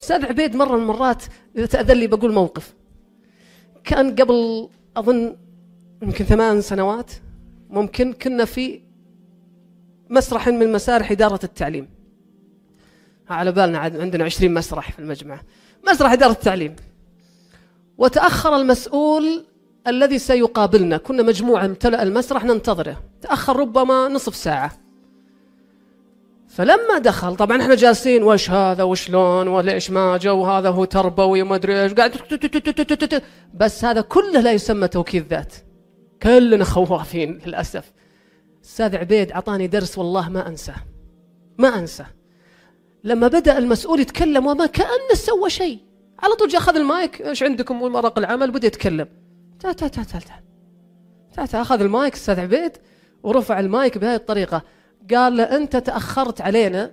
أستاذ عبيد مرة من المرات إذا تأذن لي بقول موقف، كان قبل أظن يمكن 8 سنوات ممكن، كنا في مسرح من مسارح إدارة التعليم، على بالنا عندنا 20 مسرح في المجمع، مسرح إدارة التعليم، وتأخر المسؤول الذي سيقابلنا، كنا مجموعة امتلأ المسرح ننتظره، تأخر ربما نصف ساعة. فلما دخل طبعا احنا جالسين وش هذا وشلون وليش ما جاء وهذا هو تربوي وما ادري ايش، قاعد بس هذا كله لا يسمى توكيد ذات، كلنا خوافين للأسف. أستاذ عبيد أعطاني درس والله ما أنسى. لما بدأ المسؤول يتكلم وما كأنه سوى شيء، على طول جاء أخذ المايك، إيش عندكم ورق العمل، بدأ يتكلم، تعال أخذ المايك أستاذ عبيد ورفع المايك بهذه الطريقة، قال له أنت تأخرت علينا،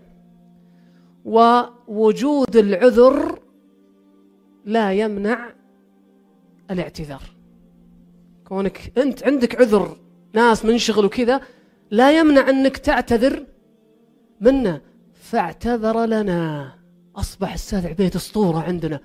ووجود العذر لا يمنع الاعتذار. كونك أنت عندك عذر ناس منشغل وكذا لا يمنع أنك تعتذر منا. فاعتذر لنا، أصبح الأستاذ عبيد أسطورة عندنا.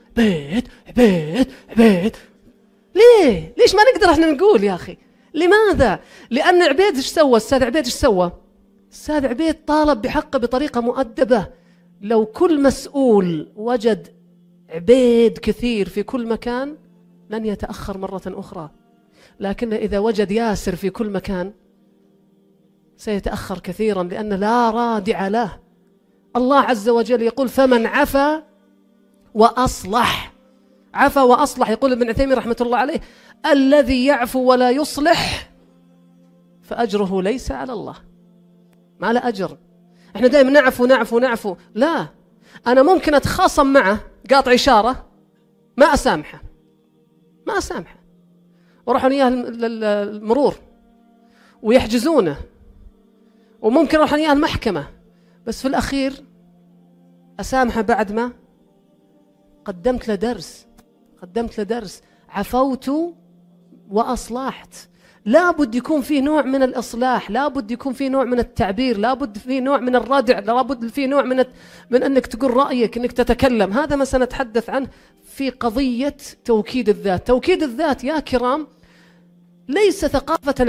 عبيد ليش ما نقدر احنا نقول يا أخي؟ لماذا؟ لأن عبيد ايش سوى؟ الأستاذ عبيد ايش سوى؟ الأستاذ عبيد طالب بحقه بطريقة مؤدبة. لو كل مسؤول وجد عبيد كثير في كل مكان لن يتأخر مرة أخرى، لكن إذا وجد ياسر في كل مكان سيتأخر كثيرا، لأن لا رادع له. الله عز وجل يقول فمن عفا وأصلح، عفا وأصلح، يقول ابن عثيمين رحمة الله عليه الذي يعفو ولا يصلح فأجره ليس على الله، ما له أجر. احنا دائما نعفو، لا، أنا ممكن أتخاصم معه قاطع إشارة ما أسامحه وراحوا إياه المرور ويحجزونه، وممكن راحوا إياه المحكمة، بس في الأخير أسامحه بعد ما قدمت له درس، عفوت وأصلحت. لابد يكون فيه نوع من الإصلاح، لابد يكون فيه نوع من التعبير، لابد فيه نوع من الردع، لابد فيه نوع من أنك تقول رأيك، أنك تتكلم. هذا ما سنتحدث عنه في قضية توكيد الذات. توكيد الذات يا كرام ليس ثقافة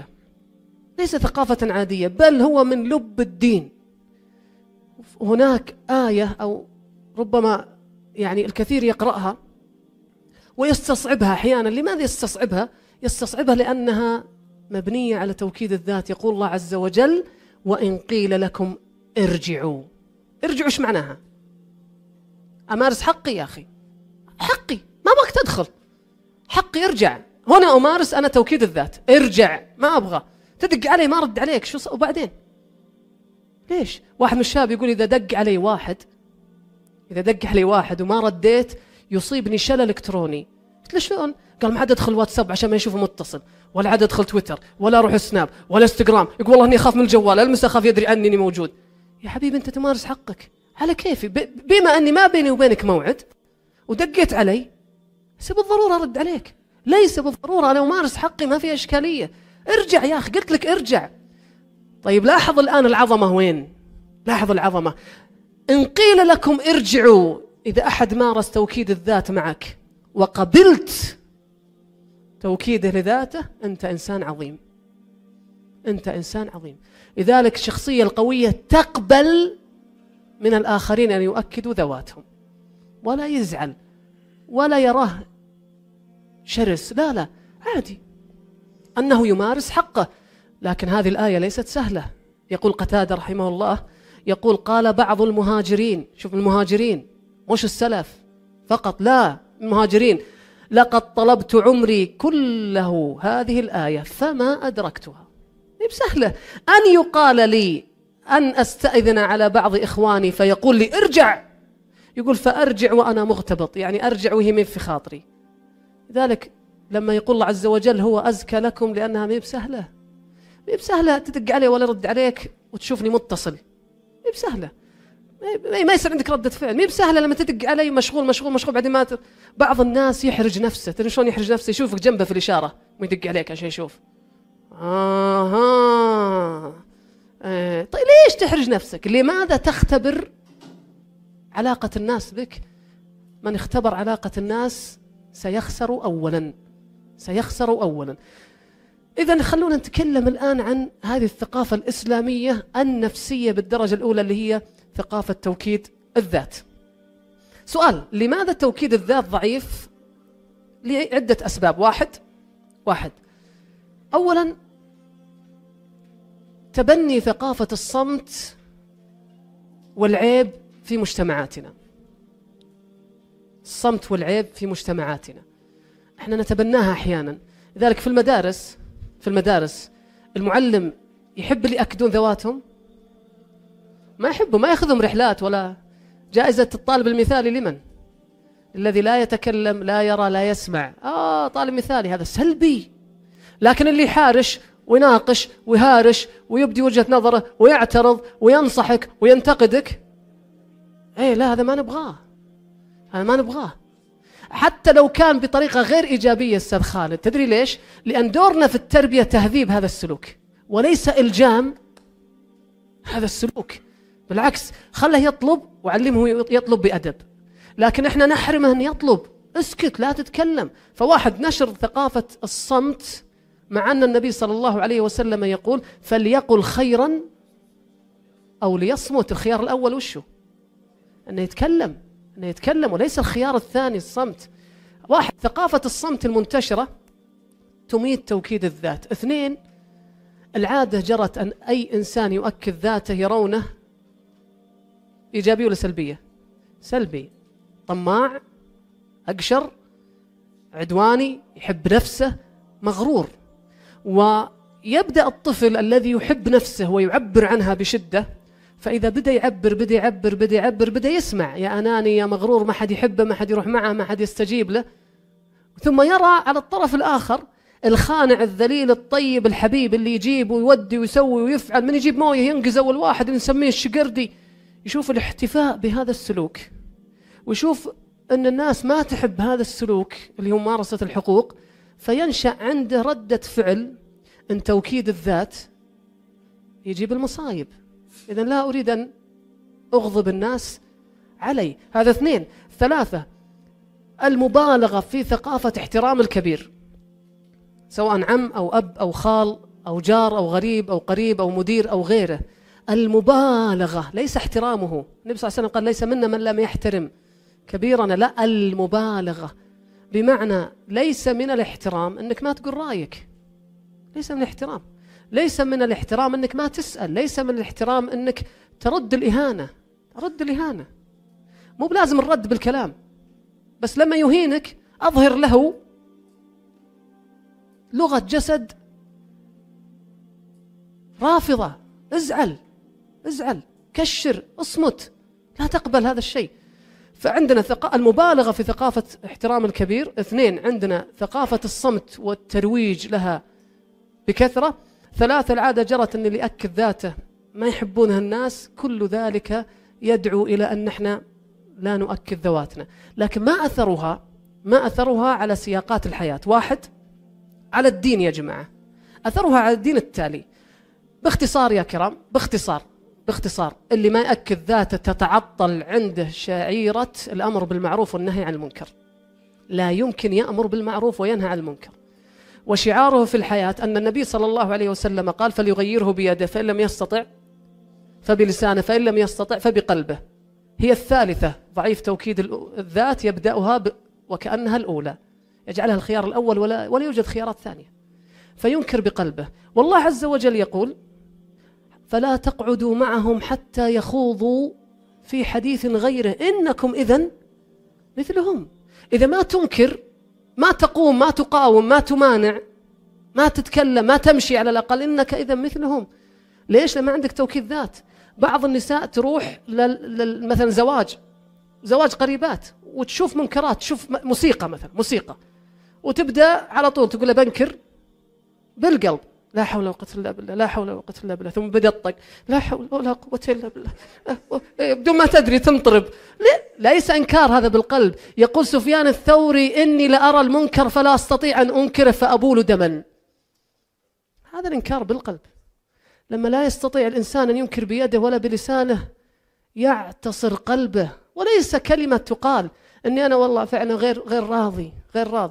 عادية، بل هو من لب الدين. هناك آية أو ربما يعني الكثير يقرأها ويستصعبها أحيانا. لماذا يستصعبها؟ لأنها مبنية على توكيد الذات. يقول الله عز وجل وإن قيل لكم ارجعوا إيش معناها؟ أمارس حقي يا أخي، حقي ما أبغاك تدخل، حقي ارجع. هنا أمارس أنا توكيد الذات، ارجع، ما أبغى تدق علي ما رد عليك، وبعدين ليش؟ واحد من الشباب يقول إذا دق علي واحد وما رديت يصيبني شلل إلكتروني. قلت له شلون؟ قال ما عاد أدخل واتساب عشان ما يشوفه متصل، ولا عاد أدخل تويتر، ولا أروح سناب، ولا انستغرام. يقول والله إني أخاف من الجوال، ألمسه أخاف يدري عني إني موجود. يا حبيبي أنت تمارس حقك على كيفي، بما أني ما بيني وبينك موعد ودقيت علي ليس بالضرورة أرد عليك، ليس بالضرورة، أنا أمارس حقي، ما في إشكالية. ارجع يا أخي، قلت لك ارجع. طيب لاحظ الآن العظمة وين؟ لاحظ العظمة. إن قيل لكم ارجعوا، إذا أحد مارس توكيد الذات معك وقبلت توكيده لذاته أنت إنسان عظيم. لذلك الشخصية القوية تقبل من الآخرين أن يؤكدوا ذواتهم، ولا يزعل ولا يراه شرس، لا عادي أنه يمارس حقه. لكن هذه الآية ليست سهلة. يقول قتادة رحمه الله، يقول قال بعض المهاجرين، شوف المهاجرين مش السلف فقط، لا المهاجرين، لقد طلبت عمري كله هذه الآية فما أدركتها. بسهلة أن يقال لي أن أستأذن على بعض إخواني فيقول لي ارجع، يقول فأرجع وأنا مغتبط، يعني أرجع وهي من في خاطري. لذلك لما يقول الله عز وجل هو أزكى لكم، لأنها مي بسهلة تدق علي ولا رد عليك وتشوفني متصل، مي بسهلة، ما يصير عندك ردة فعل، مي بسهلة لما تدق علي مشغول بعدين ما بعض الناس يحرج نفسه. تدري شلون يحرج نفسه؟ يشوفك جنبه في الإشارة ويدق عليك عشان يشوف. طيب ليش تحرج نفسك؟ لماذا تختبر علاقة الناس بك؟ من اختبر علاقة الناس سيخسر أولا، سيخسر أولا. إذن خلونا نتكلم الآن عن هذه الثقافة الإسلامية النفسية بالدرجة الأولى اللي هي ثقافة توكيد الذات. سؤال: لماذا توكيد الذات ضعيف؟ لعدة أسباب. واحد، أولا تبني ثقافة الصمت والعيب في مجتمعاتنا. الصمت والعيب في مجتمعاتنا احنا نتبناها أحيانا. لذلك في المدارس المعلم يحب اللي يأكدون ذواتهم؟ ما يحبوا، ما يأخذهم رحلات. ولا جائزة الطالب المثالي لمن؟ الذي لا يتكلم لا يرى لا يسمع. طالب مثالي هذا سلبي. لكن اللي يحارش ويناقش ويهارش ويبدي وجهة نظره ويعترض وينصحك وينتقدك، لا، هذا ما نبغاه، هذا ما نبغاه. حتى لو كان بطريقة غير إيجابية أستاذ خالد. تدري ليش؟ لأن دورنا في التربية تهذيب هذا السلوك وليس إلجام هذا السلوك. بالعكس، خله يطلب وعلمه يطلب بأدب. لكن احنا نحرمه أن يطلب. اسكت، لا تتكلم. فواحد، نشر ثقافة الصمت، مع أن النبي صلى الله عليه وسلم يقول فليقل خيرا أو ليصمت. الخيار الأول وشه؟ أنه يتكلم وليس الخيار الثاني الصمت. واحد، ثقافة الصمت المنتشرة تميت توكيد الذات. اثنين، العادة جرت أن أي إنسان يؤكد ذاته يرونه إيجابي ولا سلبية؟ سلبي. طماع، أقشر، عدواني، يحب نفسه، مغرور. ويبدأ الطفل الذي يحب نفسه ويعبر عنها بشدة، فإذا بدأ يعبر بدأ يسمع يا أناني يا مغرور، ما حد يحبه، ما حد يروح معه، ما حد يستجيب له. ثم يرى على الطرف الآخر الخانع الذليل الطيب الحبيب اللي يجيب ويودي ويسوي ويفعل. من يجيب مويه ينقز أول واحد اللي نسميه الشقردي. يشوف الاحتفاء بهذا السلوك ويشوف أن الناس ما تحب هذا السلوك اللي هو ممارسة الحقوق، فينشأ عنده ردة فعل أن توكيد الذات يجيب المصايب. إذن لا أريد أن أغضب الناس علي. هذا اثنين. ثلاثة، المبالغة في ثقافة احترام الكبير، سواء عم أو أب أو خال أو جار أو غريب أو قريب أو مدير أو غيره. المبالغة ليس احترامه. النبي صلى الله عليه وسلم قال ليس منا من لم يحترم كبيرنا. لا، المبالغة بمعنى ليس من الاحترام أنك ما تقول رأيك، ليس من الاحترام. ليس من الاحترام أنك ما تسأل، ليس من الاحترام أنك ترد الإهانة. مو بلازم الرد بالكلام، بس لما يهينك أظهر له لغة جسد رافضة. ازعل، كشر، اصمت، لا تقبل هذا الشيء. فعندنا المبالغة في ثقافة احترام الكبير. اثنين، عندنا ثقافة الصمت والترويج لها بكثرة. ثلاثة، العادة جرت أن اللي يأكد ذاته ما يحبونها الناس. كل ذلك يدعو إلى أن نحن لا نؤكد ذواتنا. لكن ما أثرها على سياقات الحياة. واحد، على الدين يا جماعة. أثرها على الدين التالي باختصار يا كرام، باختصار اللي ما يأكد ذاته تتعطل عنده شعيرة الأمر بالمعروف والنهي عن المنكر. لا يمكن يأمر بالمعروف وينهى عن المنكر. وشعاره في الحياة أن النبي صلى الله عليه وسلم قال فليغيره بيده، فإن لم يستطع فبلسانه، فإن لم يستطع فبقلبه. هي الثالثة، ضعيف توكيد الذات يبدأها وكأنها الأولى، يجعلها الخيار الأول ولا يوجد خيارات ثانية، فينكر بقلبه. والله عز وجل يقول فلا تقعدوا معهم حتى يخوضوا في حديث غيره إنكم إذن مثلهم. إذا ما تنكر، ما تقوم، ما تقاوم، ما تمانع، ما تتكلم، ما تمشي، على الأقل إنك إذا مثلهم. ليش؟ لما عندك توكيد ذات. بعض النساء تروح مثلا زواج قريبات وتشوف منكرات، تشوف موسيقى مثلا، وتبدأ على طول تقول له بنكر بالقلب، لا حول ولا قوة إلا بالله، لا حول ولا قوة إلا بالله. ثم بدأ الطق، لا حول ولا قوة إلا بالله، بدون ما تدري تنطرب. ليس إنكار هذا بالقلب. يقول سفيان الثوري إني لأرى المنكر فلا أستطيع أن أنكره فأبول دما. هذا الإنكار بالقلب. لما لا يستطيع الإنسان أن ينكر بيده ولا بلسانه يعتصر قلبه وليس كلمة تقال أني أنا والله فعلا غير راضي